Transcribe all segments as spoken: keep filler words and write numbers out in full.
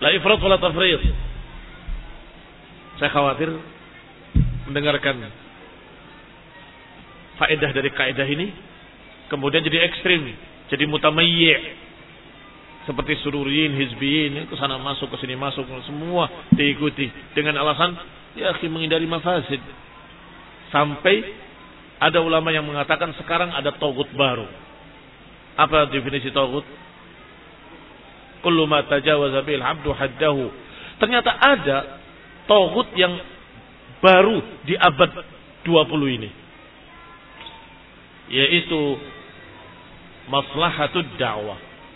La ifrat wala tafrid. Saya khawatir mendengarkan faedah dari kaidah ini kemudian jadi ekstrim, jadi mutamayyi', seperti sururiyin, hizbiyin, ke sana masuk, ke sini masuk, semua diikuti dengan alasan ya akhi menghindari mafasid. Sampai ada ulama yang mengatakan sekarang ada taghut baru. Apa definisi taghut? Kullu ma tajawaza bil 'abdu haddahu. Ternyata ada taghut yang baru di abad dua puluh ini, yaitu maslahatud dakwah.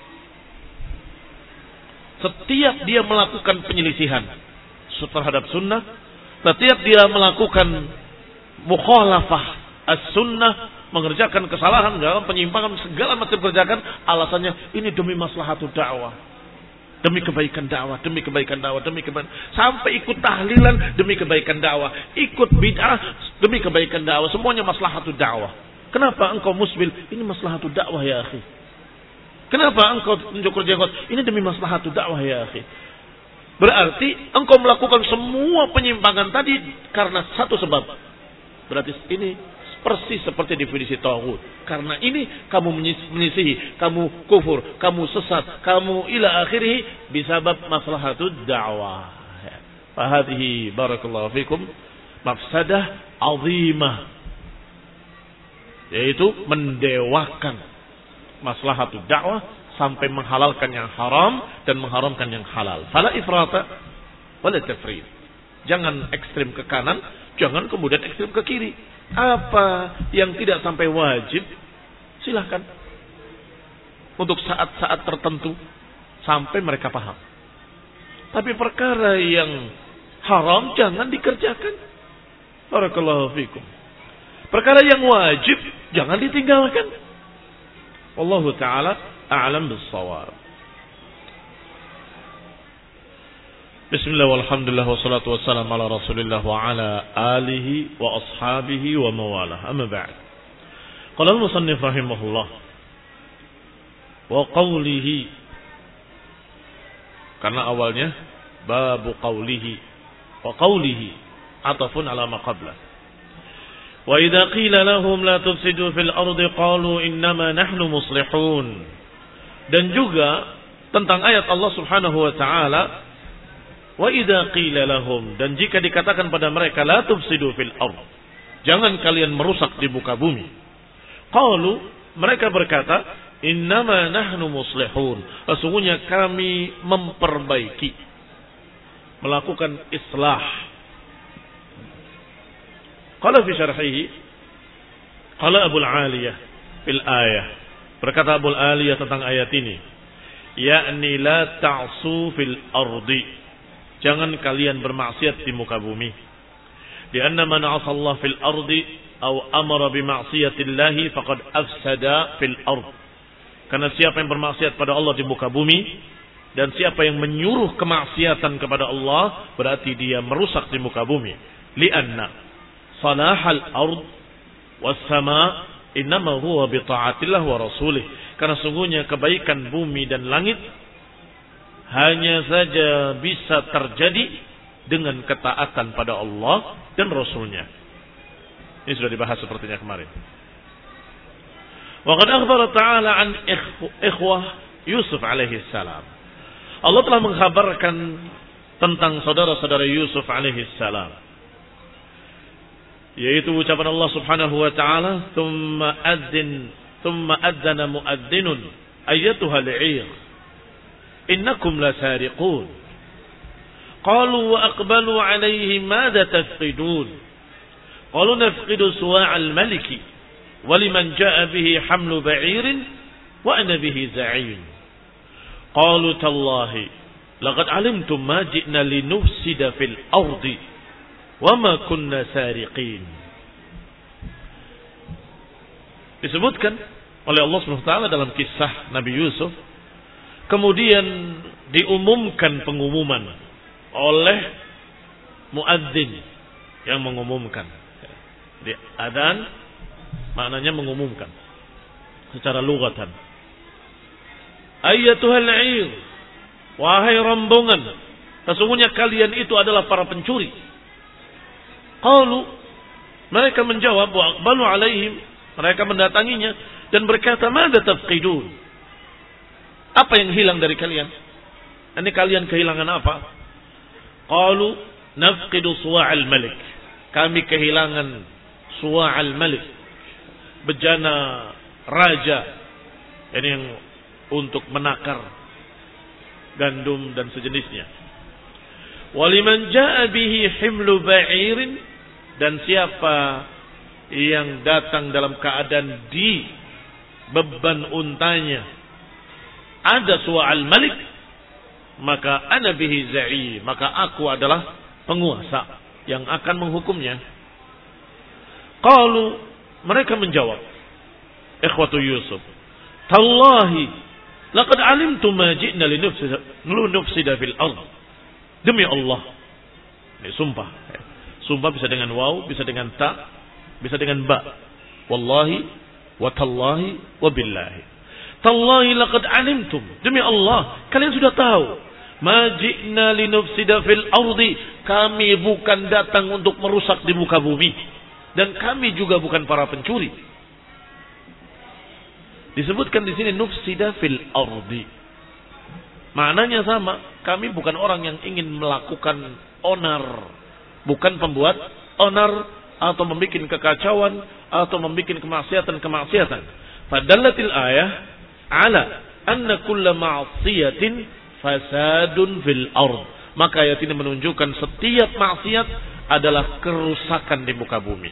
Setiap dia melakukan penyelisihan terhadap sunnah, setiap dia melakukan mukhalafah as-sunnah, mengerjakan kesalahan dalam penyimpangan segala macam kerjakan, alasannya ini demi maslahatud dakwah, demi kebaikan dakwah, demi kebaikan dakwah, demi kebaikan, sampai ikut tahlilan demi kebaikan dakwah, ikut bid'ah demi kebaikan dakwah, semuanya maslahatud dakwah. Kenapa engkau musbil? Ini maslahatud dakwah ya akhi. Kenapa engkau mencukur jenggot? Ini demi maslahatud dakwah ya akhi. Berarti engkau melakukan semua penyimpangan tadi karena satu sebab. Berarti ini persis seperti definisi taghut. Karena ini kamu menyisihi, kamu kufur, kamu sesat, kamu ila akhirih bisabab maslahatud dakwah. Fahadhihi barakallahu fikum mafsadah azimah, yaitu mendewakan maslahatud dakwah sampai menghalalkan yang haram dan mengharamkan yang halal. Fala ifrata wala tafrid. Jangan ekstrim ke kanan, jangan kemudian ekstrim ke kiri. Apa yang tidak sampai wajib, silahkan untuk saat-saat tertentu sampai mereka paham. Tapi perkara yang haram jangan dikerjakan. Barakallahu fikum. Perkara yang wajib jangan ditinggalkan. Wallahu ta'ala a'lam bis-shawab. Bismillah walhamdulillah wassalatu wassalamu ala rasulillah wa ala alihi wa ashabihi wa mawalah. Amma ba'd. Qala al-musannif rahimahullah wa qawlihi, karena awalnya babu qawlihi wa qawlihi atafun ala ma qabla. Wa idza qila lahum la tufsidu fil ardi qalu innama nahnu muslihun. Dan juga tentang ayat Allah Subhanahu wa taala, wa idza qila lahum, dan jika dikatakan pada mereka la tufsidu fil ard, jangan kalian merusak di muka bumi. Qalu, mereka berkata, innama nahnu muslihun, sesungguhnya kami memperbaiki, melakukan islah. Qala fi syarhihi, qala Abu al-Aliyah fil ayah, berkata Abu al-Aliyah tentang ayat ini, yakni la ta'su fil ardi, jangan kalian bermaksiat di muka bumi. Di anna man 'asa Allah fil ardi aw amara bi ma'siyatillahi faqad afsada fil ard. Karena siapa yang bermaksiat pada Allah di muka bumi dan siapa yang menyuruh kemaksiatan kepada Allah, berarti dia merusak di muka bumi. Li anna salahal ard was sama innama huwa bi ta'atillah wa rasulih. Karena sungguhnya kebaikan bumi dan langit hanya saja bisa terjadi dengan ketaatan pada Allah dan Rasulnya. Ini sudah dibahas sepertinya kemarin. Wa qad akhbara ta'ala an ikhwah Yusuf alaihi salam. Allah telah mengkhabarkan tentang saudara-saudara Yusuf alaihi salam, yaitu ucapan Allah Subhanahu wa taala, "Tsumma adzin tsumma adzana muadzzinun ayyatuha al-'ir innakum lasariqun." Qalu wa aqbalu 'alayhim madza tafqidun? Qalu nafqidu suwa' al-maliki wa liman jaa'a bihi hamlu ba'irin wa ana bihi za'im. Qalu tallahi laqad 'alimtum ma ji'na linufsida fil ardi wa ma kunna sariqin. Disebutkan oleh Allah Subhanahu wa taala dalam kisah Nabi Yusuf, kemudian diumumkan pengumuman oleh muadzin yang mengumumkan. Di adzan maknanya mengumumkan secara lughatan. Ayyatuhal 'ir, wahai rombongan, sesungguhnya kalian itu adalah para pencuri. Qalu, mereka menjawab, wa aqbalu alaihim, mereka mendatanginya dan berkata, madza tafqidun? Apa yang hilang dari kalian? Ini kalian kehilangan apa? Qalu nafqidu suwa'al malik. Kami kehilangan suwa'al malik, bejana raja. Ini yang untuk menakar gandum dan sejenisnya. Waliman jaa bihi himlu ba'irin, dan siapa yang datang dalam keadaan di beban untanya ada suwa'al malik, maka ana bihi za'i, maka aku adalah penguasa yang akan menghukumnya. Qalu, mereka menjawab, ikhwatu Yusuf, tallahi laqad alimtu ma ji'na linufsida fil ardh. Demi Allah, ini sumpah. Sumpah bisa dengan waw, bisa dengan ta, bisa dengan ba. Wallahi wa tallahi wa billahi. Tallahi laqad alimtum, demi Allah, kalian sudah tahu. Ma ji'na linufsida fil ardi, kami bukan datang untuk merusak di muka bumi, dan kami juga bukan para pencuri. Disebutkan di sini nufsida fil ardi, maknanya sama. Kami bukan orang yang ingin melakukan onar, bukan pembuat onar atau membuat kekacauan atau membuat kemaksiatan-kemaksiatan. Fadallatil ayah ala anna kulla ma'siyatin fasadun fil ard. Maka ayat ini menunjukkan setiap maksiat adalah kerusakan di muka bumi.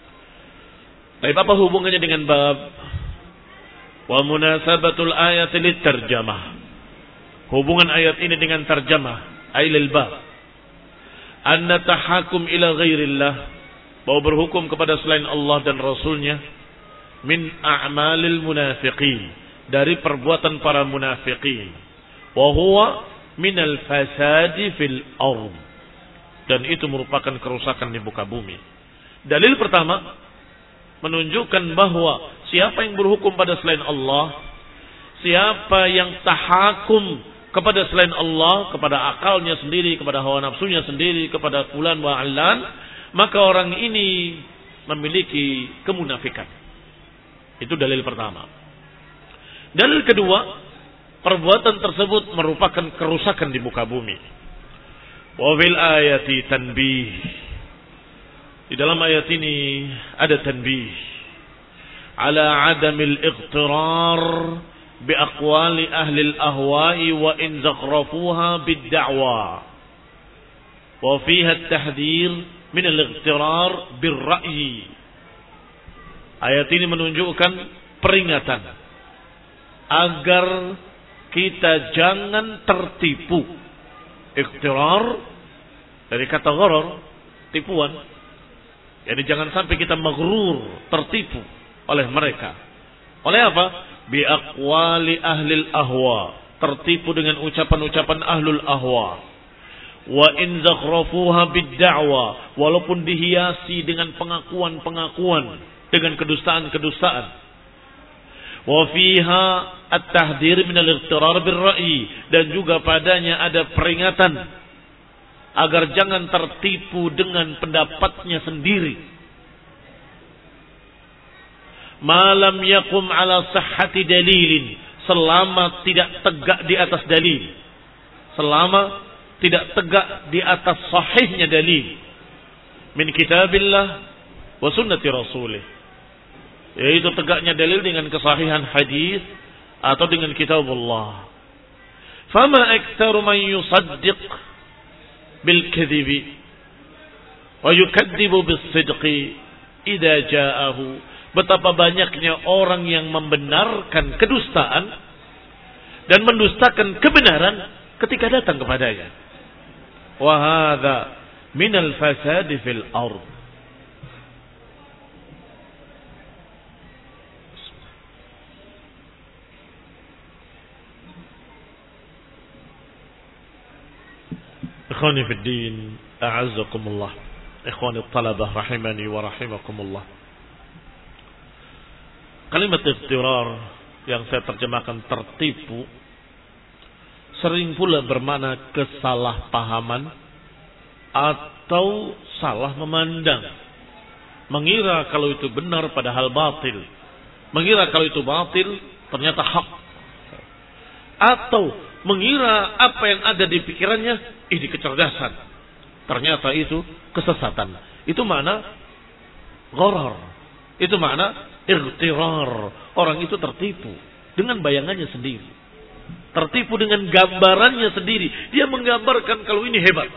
Tapi apa hubungannya dengan bab? Wa munasabatul ayat lit tarjamah. Hubungan ayat ini dengan tarjamah ailil bab. Anna tahakum ila ghairillah, bahwa berhukum kepada selain Allah dan Rasulnya, min a'malil munafiqin, dari perbuatan para munafiqin, wa huwa minal fasadi fil ard, dan itu merupakan kerusakan di muka bumi. Dalil pertama menunjukkan bahwa siapa yang berhukum pada selain Allah, siapa yang tahakum kepada selain Allah, kepada akalnya sendiri, kepada hawa nafsunya sendiri, kepada fulan wa allan, maka orang ini memiliki kemunafikan. Itu dalil pertama. Dalil kedua, perbuatan tersebut merupakan kerusakan di muka bumi. Wa fil ayati tanbih. Di dalam ayat ini ada tanbih ala adamil ightirar biaqwali ahli al-ahwa'i wa in zakhrafuha bid-da'wa, wa fiha at-tahdhir min al-ightirar bir-ra'yi. Ayat ini menunjukkan peringatan agar kita jangan tertipu. Ightirar dari kata gharar, tipuan. Jadi jangan sampai kita maghrur, tertipu oleh mereka. Oleh apa? Bi aqwali ahlil ahwa, tertipu dengan ucapan-ucapan ahlul ahwa. Wa in zakhrafuha bid-da'wa, walaupun dihiasi dengan pengakuan-pengakuan, dengan kedustaan-kedustaan. Wa fiha at-tahdhir min al-ightirar bir-ra'yi, dan juga padanya ada peringatan agar jangan tertipu dengan pendapatnya sendiri. Malam yakum ala sahhati dalilin, selama tidak tegak di atas dalil, selama tidak tegak di atas sahihnya dalil min kitabillah wa sunnati rasulih, yaitu tegaknya dalil dengan kesahihan hadis atau dengan kitabullah. Fama aktsaru man yusaddiq bil kadhibi wa yukadzibu bis sidqi idza ja'ahu. Betapa banyaknya orang yang membenarkan kedustaan dan mendustakan kebenaran ketika datang kepadanya. Wa hadza minal fasadi fil ard. Ikhwani fid din, a'azzakumullah. Ikhwani at-talabah rahimani wa rahimakumullah. Kalimat ightirar yang saya terjemahkan tertipu, sering pula bermakna kesalahpahaman atau salah memandang. Mengira kalau itu benar padahal batil. Mengira kalau itu batil ternyata hak. Atau mengira apa yang ada di pikirannya ini kecerdasan. Ternyata itu kesesatan. Itu makna gharar. Itu makna ightirar. Orang itu tertipu dengan bayangannya sendiri. Tertipu dengan gambarannya sendiri. Dia menggambarkan kalau ini hebat.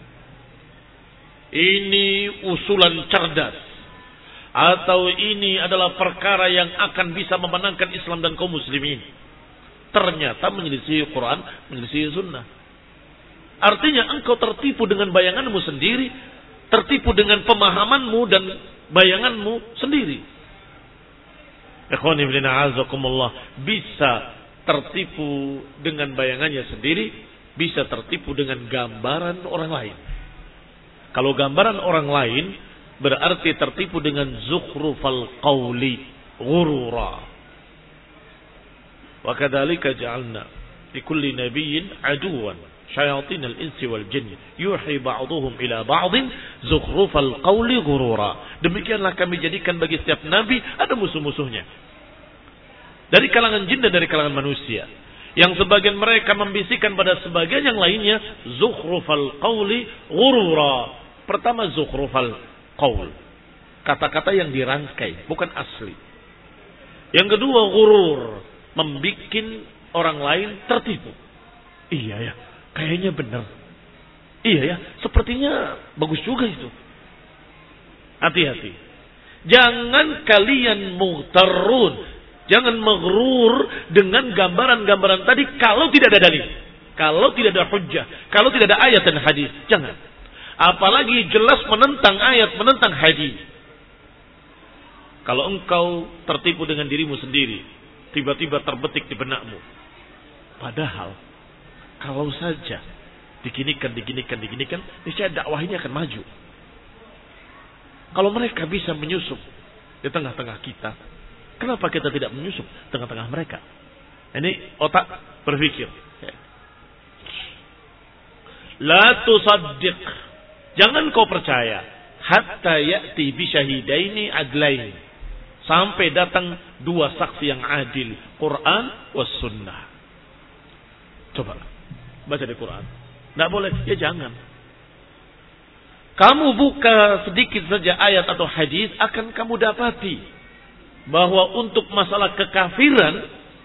Ini usulan cerdas. Atau ini adalah perkara yang akan bisa memenangkan Islam dan kaum muslimin. Ternyata menyelisih Quran, menyelisih sunnah. Artinya engkau tertipu dengan bayanganmu sendiri. Tertipu dengan pemahamanmu dan bayanganmu sendiri. Ikhwani fillah azakumullah. Bisa tertipu dengan bayangannya sendiri. Bisa tertipu dengan gambaran orang lain. Kalau gambaran orang lain berarti tertipu dengan zukhrufal qawli ghurura. Wa kadzalika ja'alna likulli nabiyyin aduwan syayatin al-insi wal jinn yuhi ba'dhum ila ba'dhin zukhrufal qawli ghurura. Demikianlah kami jadikan bagi setiap nabi ada musuh-musuhnya. Dari kalangan jin dan dari kalangan manusia. Yang sebagian mereka membisikkan pada sebagian yang lainnya zukhrufal qawli ghurura. Pertama zukhrufal qaul. Kata-kata yang dirangkai, bukan asli. Yang kedua ghurur, membikin orang lain tertipu. Iya ya, kayaknya benar. Iya ya, sepertinya bagus juga itu. Hati-hati. Jangan kalian mughtarrun, jangan maghrur dengan gambaran-gambaran tadi kalau tidak ada dalil. Kalau tidak ada hujjah, kalau tidak ada ayat dan hadis, jangan. Apalagi jelas menentang ayat, menentang hadis. Kalau engkau tertipu dengan dirimu sendiri, tiba-tiba terbetik di benakmu. Padahal, kalau saja diginikan, diginikan, diginikan, niscaya dakwah ini akan maju. Kalau mereka bisa menyusup di tengah-tengah kita, kenapa kita tidak menyusup di tengah-tengah mereka? Ini otak berpikir. La tusaddiq. Jangan kau percaya hatta ya'ti bi syahidaini adlain. Sampai datang dua saksi yang adil, Quran was sunnah. Coba baca di Quran. Enggak boleh, ya jangan. Kamu buka sedikit saja ayat atau hadis akan kamu dapati bahwa untuk masalah kekafiran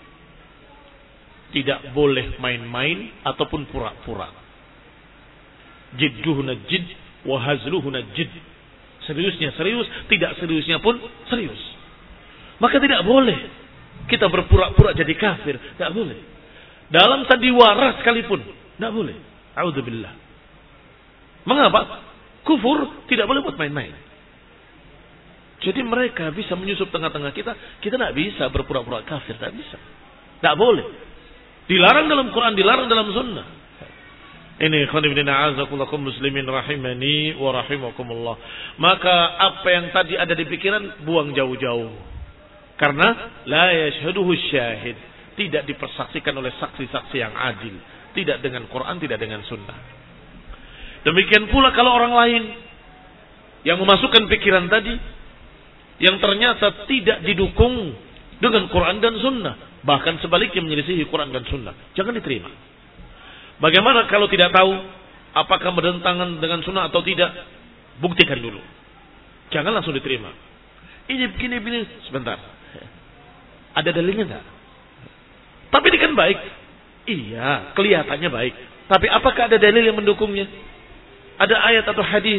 tidak boleh main-main ataupun pura-pura. Jidduhuna jidd wa hazluhuna jidd. Seriusnya serius, tidak seriusnya pun serius. Maka tidak boleh kita berpura-pura jadi kafir, tidak boleh. Dalam sandiwara sekalipun, tidak boleh. A'udzubillah. Mengapa? Kufur tidak boleh buat main-main. Jadi mereka bisa menyusup tengah-tengah kita, kita tidak bisa berpura-pura kafir, tidak bisa. Tidak boleh. Dilarang dalam Quran, dilarang dalam sunnah. Ini khonibina azakullakum muslimin rahimani wa rahimakumullah. Maka apa yang tadi ada di pikiran buang jauh-jauh. Karena la yashhaduhu syahid, tidak dipersaksikan oleh saksi-saksi yang adil, tidak dengan Quran, tidak dengan sunnah. Demikian pula kalau orang lain yang memasukkan pikiran tadi yang ternyata tidak didukung dengan Quran dan sunnah, bahkan sebaliknya menyelisihi Quran dan sunnah, jangan diterima. Bagaimana kalau tidak tahu apakah bertentangan dengan sunnah atau tidak? Buktikan dulu. Jangan langsung diterima. Ini begini begini sebentar. Ada dalilnya enggak? Tapi ini kan baik. Iya, kelihatannya baik. Tapi apakah ada dalil yang mendukungnya? Ada ayat atau hadis?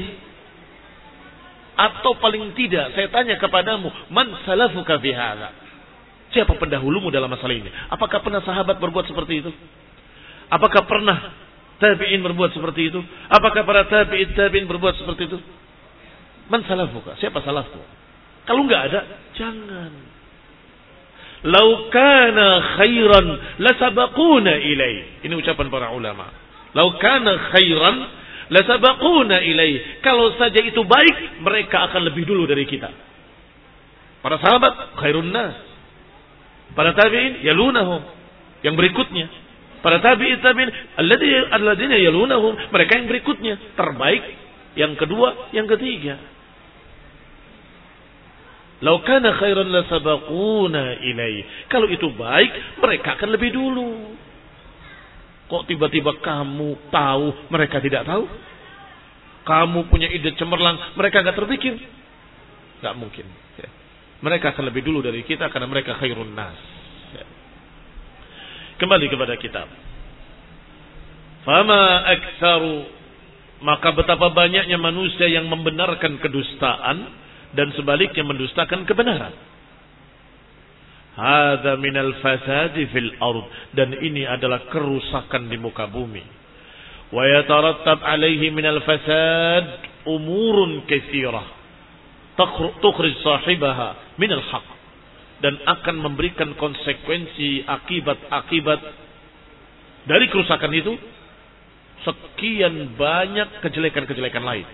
Atau paling tidak saya tanya kepadamu, man salafuka fi hadza? Siapa pendahulumu dalam masalah ini? Apakah pernah sahabat berbuat seperti itu? Apakah pernah tabi'in berbuat seperti itu? Apakah para tabi'in tabi'in berbuat seperti itu? Man salafuka? Siapa salafku? Kalau enggak ada, jangan. Lau kana khairan lasabaquna ilai. Ini ucapan para ulama. Lau kana khairan lasabaquna ilai. Kalau saja itu baik, mereka akan lebih dulu dari kita. Para sahabat khairun nas. Para tabi'in yalunahum. Yang berikutnya. Para tabi'in tabi'in alladzina yalunahum, mereka yang berikutnya, terbaik, yang kedua, yang ketiga. Lau kana khairan la sabaquna ilaihi. Kalau itu baik, mereka akan lebih dulu. Kok tiba-tiba kamu tahu, mereka tidak tahu? Kamu punya ide cemerlang, mereka enggak terpikir? Enggak mungkin. Mereka akan lebih dulu dari kita karena mereka khairun nas. Kembali kepada kitab. Fama aktsaru, maka betapa banyaknya manusia yang membenarkan kedustaan dan sebaliknya mendustakan kebenaran. Hadza minal fasadi fil ard, dan ini adalah kerusakan di muka bumi. Wa yatarattab alaihi minal fasad umurun katsirah tukhrij sahibaha minal haqq, dan akan memberikan konsekuensi akibat-akibat dari kerusakan itu sekian banyak kejelekan-kejelekan lain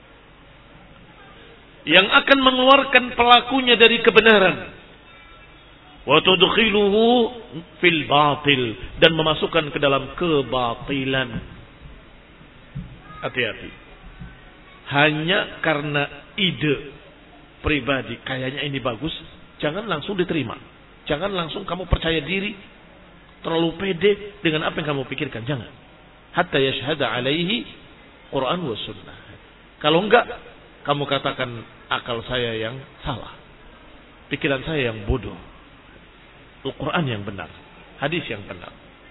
yang akan mengeluarkan pelakunya dari kebenaran, wa tudkhiluhu fil batil, dan memasukkan ke dalam kebatilan. Hati-hati. Hanya karena ide pribadi kayaknya ini bagus, jangan langsung diterima. Jangan langsung kamu percaya diri, terlalu pede dengan apa yang kamu pikirkan, jangan. Hatta yashhada alaihi Quran wa sunnah. Kalau enggak, kamu katakan akal saya yang salah, pikiran saya yang bodoh, Al-Quran yang benar, hadis yang benar.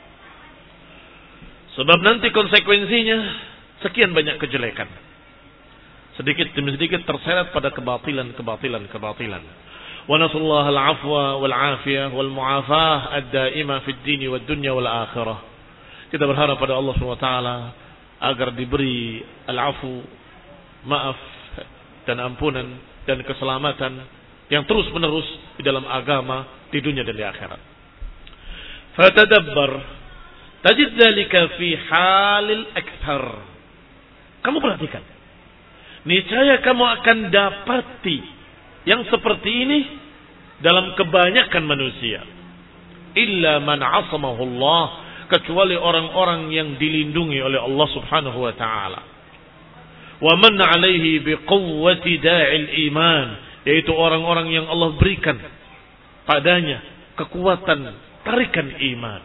Sebab nanti konsekuensinya sekian banyak kejelekan, sedikit demi sedikit terseret pada kebatilan, kebatilan, kebatilan. Wa nasallahu al-afwa wal afiyah wal mu'afah ad-daimah fid din wad dunya wal akhirah. Kita berharap pada Allah Subhanahu wa taala agar diberi al-afu, maaf dan ampunan dan keselamatan yang terus menerus di dalam agama, di dunia dan di akhirat. Fatadabbar tajid dzalika fi halil akthar. Kamu perhatikan, niscaya kamu akan dapati yang seperti ini dalam kebanyakan manusia. Illa man asamahu Allah, kecuali orang-orang yang dilindungi oleh Allah Subhanahu wa taala. Wa man 'alaihi biquwwati da'il iman, yaitu orang-orang yang Allah berikan padanya kekuatan tarikan iman.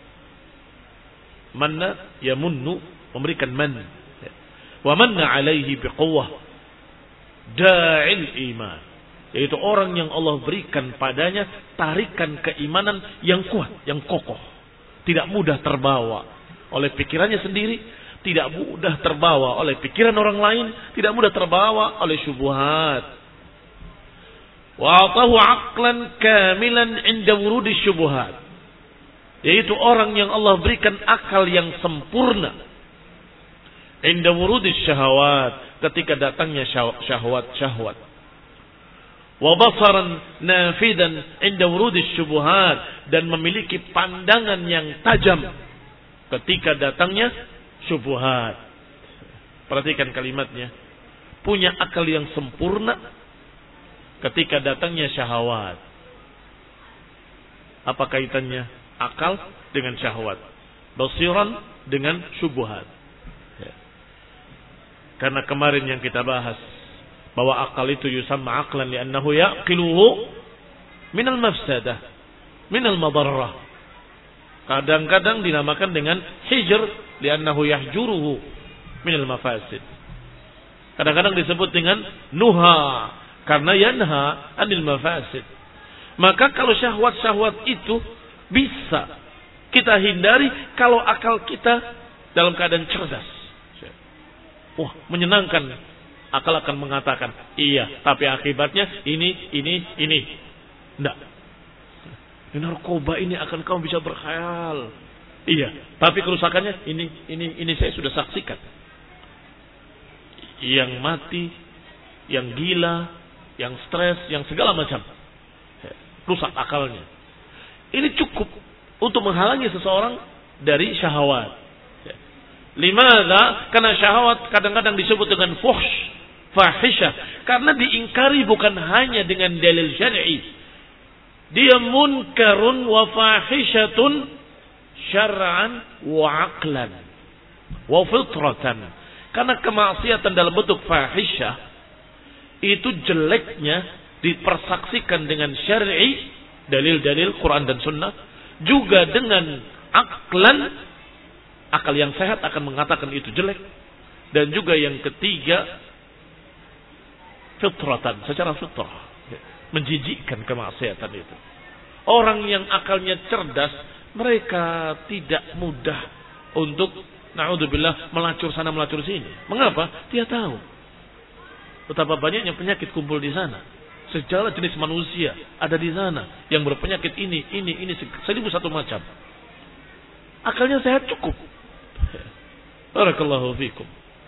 Manna yamunnu, memberikan man. Wa manna 'alaihi biquwwah da'il iman, yaitu orang yang Allah berikan padanya tarikan keimanan yang kuat, yang kokoh, tidak mudah terbawa oleh pikirannya sendiri, tidak mudah terbawa oleh pikiran orang lain, tidak mudah terbawa oleh syubhat. Wa atahu aqlan kamilan 'inda wurudi syubhat, yaitu orang yang Allah berikan akal yang sempurna 'inda wurudi syahawat, ketika datangnya syahwat-syahwat. Wa basaran nafidan 'inda wurudi syubhat, dan memiliki pandangan yang tajam ketika datangnya syubhat. Perhatikan kalimatnya. Punya akal yang sempurna ketika datangnya syahwat. Apa kaitannya akal dengan syahwat? Basiran dengan syubhat. Ya. Karena kemarin yang kita bahas bahwa akal itu yusamma aqlan li'annahu yaqiluhu minal mafsadah, minal madarrah. Kadang-kadang dinamakan dengan hijr li'annahu yahjuruhu minal mafasid. Kadang-kadang disebut dengan nuha karena yanha anil mafasid. Maka kalau syahwat-syahwat itu bisa kita hindari kalau akal kita dalam keadaan cerdas. Wah, menyenangkan. Akal akan mengatakan, iya, tapi akibatnya ini, ini, ini. Enggak. Narkoba ini akan kamu bisa berkhayal. Iya, tapi kerusakannya ini, ini, ini saya sudah saksikan. Yang mati, yang gila, yang stres, yang segala macam. Rusak akalnya. Ini cukup untuk menghalangi seseorang dari syahwat. Limadha? Karena syahwat kadang-kadang disebut dengan fuhsh, fahisyah. Karena diingkari bukan hanya dengan dalil syar'i. Dia munkarun wa fahisyatun syar'an wa aqlan wa fitratan. Karena kemaksiatan dalam bentuk fahisyah itu jeleknya dipersaksikan dengan syar'i, dalil-dalil Quran dan Sunnah, juga dengan aklan, akal yang sehat akan mengatakan itu jelek, dan juga yang ketiga fitratan, secara fitrah menjijikkan kemaksiatan itu. Orang yang akalnya cerdas, mereka tidak mudah untuk na'udzubillah melacur sana melacur sini. Mengapa? Dia tahu betapa banyaknya penyakit kumpul di sana. Segala jenis manusia ada di sana yang berpenyakit ini, ini, ini, seribu satu macam. Akalnya sehat cukup. Barakallahu fikum.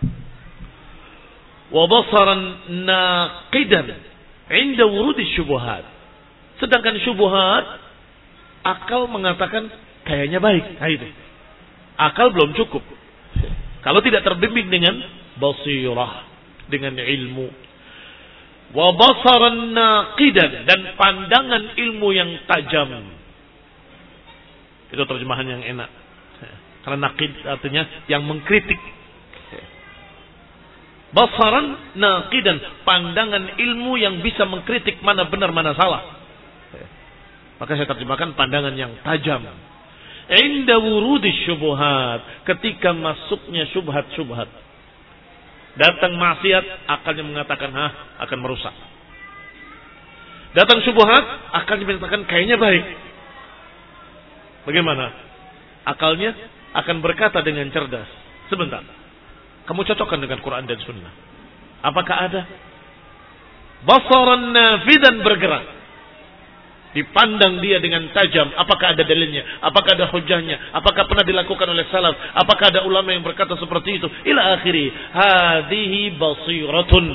Wa basaran naqidan 'inda wurudi syubhat. Sedangkan syubhat, akal mengatakan kayaknya baik. Nah itu. Akal belum cukup. Kalau tidak terbimbing dengan basirah, dengan ilmu. Wa basaran naqidan, dan pandangan ilmu yang tajam. Itu terjemahan yang enak. Karena naqid artinya yang mengkritik. Basaran naqidan, pandangan ilmu yang bisa mengkritik mana benar mana salah. Maka saya terjemahkan pandangan yang tajam. Inda wurudi syubhat, ketika masuknya syubhat-syubhat. Datang maksiat, akalnya mengatakan hah, akan merusak. Datang syubhat, akalnya mengatakan kayaknya baik. Bagaimana? Akalnya akan berkata dengan cerdas, sebentar, kamu cocokkan dengan Quran dan Sunnah. Apakah ada? Basaran nafidan, bergerak. Dipandang dia dengan tajam. Apakah ada dalilnya? Apakah ada hujahnya? Apakah pernah dilakukan oleh salaf? Apakah ada ulama yang berkata seperti itu? Ila akhiri. Hadihi basiratun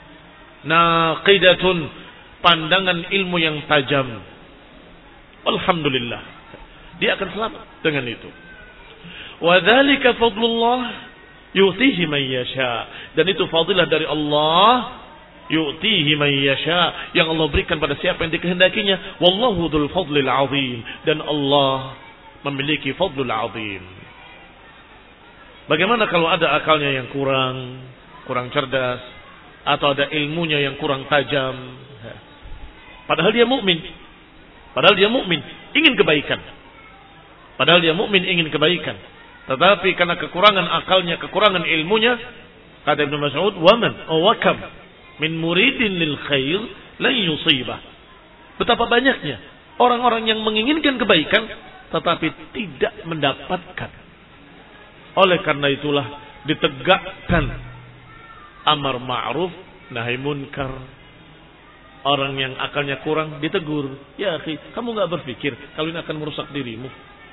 naqidatun. Pandangan ilmu yang tajam. Alhamdulillah. Dia akan selamat dengan itu. Wa dzalika fadlullah yu'tihi man yasha. Dan itu fadilah dari Allah. Yu'tihi man yasha, yang Allah berikan pada siapa yang dikehendakinya. Wallahu dzul fadlil azim, dan Allah memiliki fadlul azim. Bagaimana kalau ada akalnya yang kurang, kurang cerdas, atau ada ilmunya yang kurang tajam? Padahal dia mukmin, padahal dia mukmin, ingin kebaikan. Padahal dia mukmin ingin kebaikan, tetapi karena kekurangan akalnya, kekurangan ilmunya, kata Ibnu Mas'ud, "Waman aw wakam min muridin lil khair lan yusibah." Betapa banyaknya orang-orang yang menginginkan kebaikan tetapi tidak mendapatkan. Oleh karena itulah ditegakkan amar ma'ruf nahi munkar. Orang yang akalnya kurang ditegur, ya akhi, kamu enggak berpikir kalau ini akan merusak dirimu?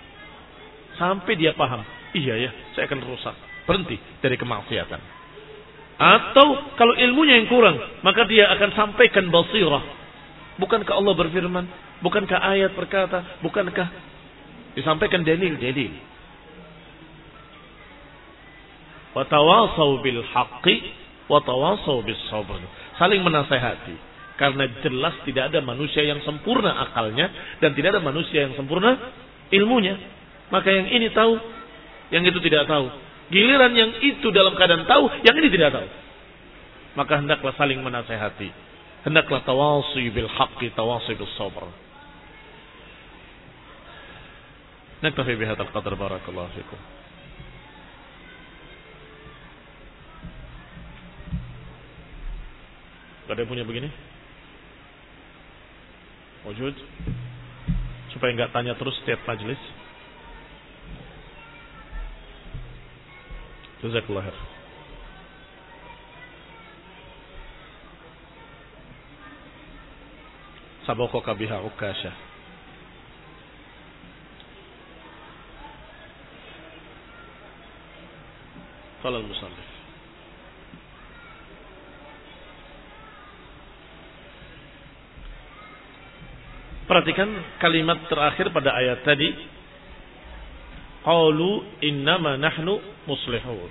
Sampai dia paham, iya ya, saya akan rusak. Berhenti dari kemaksiatan. Atau kalau ilmunya yang kurang, maka dia akan sampaikan basirah. Bukankah Allah berfirman? Bukankah ayat berkata? Bukankah disampaikan dalil-dalil? Wa tawasau bil haqqi wa tawasau bis sabr. Saling menasehati. Karena jelas tidak ada manusia yang sempurna akalnya dan tidak ada manusia yang sempurna ilmunya. Maka yang ini tahu, yang itu tidak tahu. Giliran yang itu dalam keadaan tahu, yang ini tidak tahu. Maka hendaklah saling menasehati. Hendaklah tawasi bil haqqi, tawasi bis sabr. Naktafi bihadzal qadar, barakallahu fikum. Gak ada yang punya begini? Wujud? Supaya enggak tanya terus setiap majelis. Jazakallah khair. Sabaqa biha Ukasha. Qala al-musannif. Perhatikan kalimat terakhir pada ayat tadi. Qalu innama nahnu muslihun.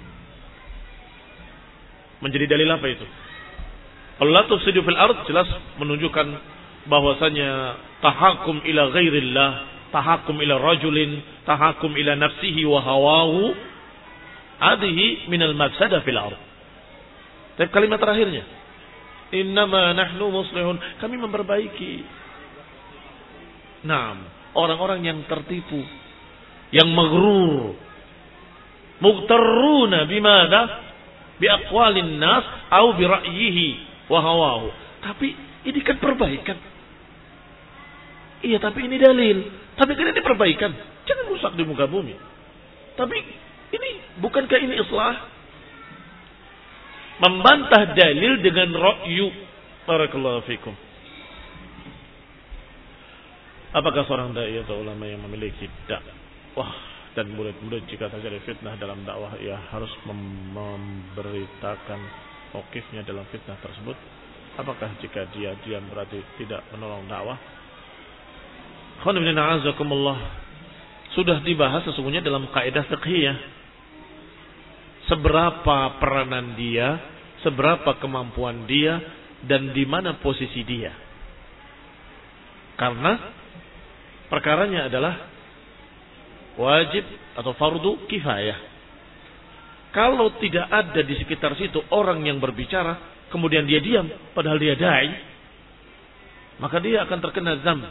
Menjadi dalil apa itu? Kalau la tufsidu fil ard, jelas menunjukkan bahwasanya tahakum ila ghairillah, tahakum ila rajulin, tahakum ila nafsihi wa hawahu, hadhihi minal mafsada fil ardh. Tapi kalimat terakhirnya, innama nahnu muslihun, kami memperbaiki. Naam, orang-orang yang tertipu, yang maghrur, mughtarruna bimada bi aqwalin nas au bi ra'yihi wa hawahu. Tapi ini kan perbaikan. Iya, tapi ini dalil. Tapi kan ini perbaikan. Jangan rusak di muka bumi. Tapi ini bukankah ini islah? Membantah dalil dengan ra'yu. Barakallahu fikum. Apakah seorang dai atau ulama yang memiliki dakwah dan murid-murid jika terjadi fitnah dalam dakwah, ia harus mem- memberitakan mauqifnya dalam fitnah tersebut? Apakah jika dia diam berarti tidak menolong dakwah? Sudah dibahas sesungguhnya dalam kaidah fiqhiyah. Seberapa peranan dia, seberapa kemampuan dia, dan di mana posisi dia. Karena perkaranya adalah wajib atau fardu kifayah. Kalau tidak ada di sekitar situ orang yang berbicara, kemudian dia diam, padahal dia dai, maka dia akan terkena dzam.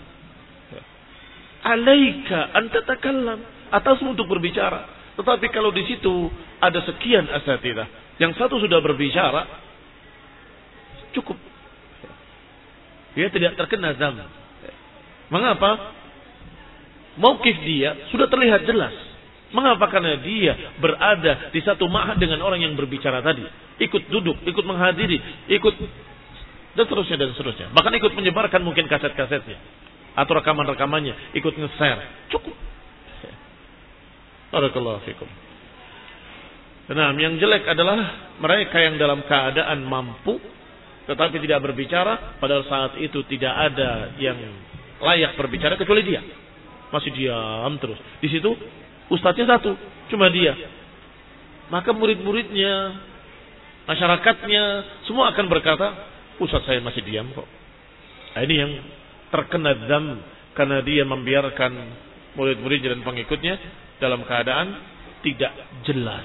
Alaika an tatakallam, atasmu untuk berbicara. Tetapi kalau di situ ada sekian asatidzah, yang satu sudah berbicara, cukup. Dia tidak terkena dzam. Mengapa? Mauqif dia sudah terlihat jelas. Mengapa? Karena dia berada di satu ma'had dengan orang yang berbicara tadi. Ikut duduk, ikut menghadiri, ikut dan seterusnya dan seterusnya. Bahkan ikut menyebarkan mungkin kaset-kasetnya atau rekaman-rekamannya, ikut nge-share. Cukup. Barakallahu fikum. Nah, yang jelek adalah mereka yang dalam keadaan mampu tetapi tidak berbicara, padahal saat itu tidak ada yang layak berbicara kecuali dia. Masih diam terus. Di situ ustadznya satu, cuma dia. Maka murid-muridnya, masyarakatnya, semua akan berkata, ustadz saya masih diam kok. Nah, ini yang terkena dzam karena dia membiarkan murid-muridnya dan pengikutnya dalam keadaan tidak jelas.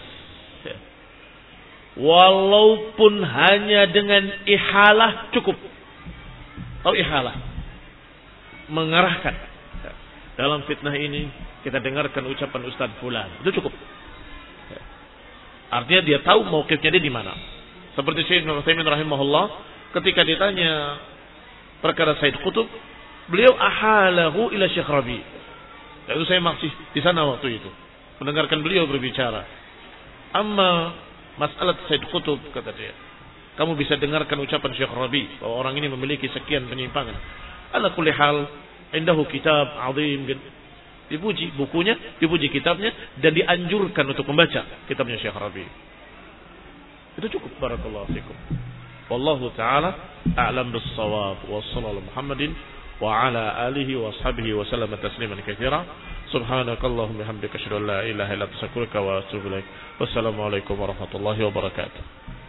Walaupun hanya dengan ihalah cukup. Tahu ihalah? Mengarahkan. Dalam fitnah ini kita dengarkan ucapan Ustaz fulan, itu cukup. Artinya dia tahu mauqifnya dia di mana. Seperti Syekh Ibnu Utsaimin rahimahullah ketika ditanya perkara Said Qutb, beliau ahalahu ila Syekh Rabi. Itu saya masih di sana waktu itu mendengarkan beliau berbicara. Amma masalah Said Qutb, kata dia, kamu bisa dengarkan ucapan Syekh Rabi bahwa orang ini memiliki sekian penyimpangan. Ala kulli hal, indahu kitab azim, dipuji bukunya, dipuji kitabnya, dan dianjurkan untuk membaca kitabnya Syekh Rabi. Itu cukup. Barakallahu fikum. Wallahu ta'ala a'lam bis-shawab. Wa sallallahu Muhammadin wa ala alihi wa ashabihi wa sallama tasliman katsira. Subhanakallahumma bihamdika asyhadu an la ilaha illa anta astaghfiruka wa atubu ilaik. Wassalamu alaikum warahmatullahi wabarakatuh.